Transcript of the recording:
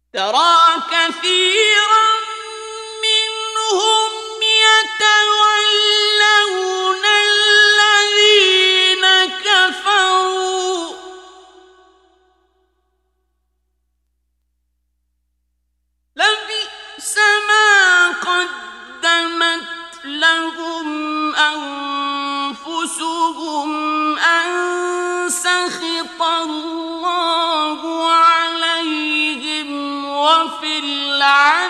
ترى كثيرا منهم يتولون الذين كفروا لبئس ما قدمت لهم أنفسهم أن سخط الله عليهم وفي العذاب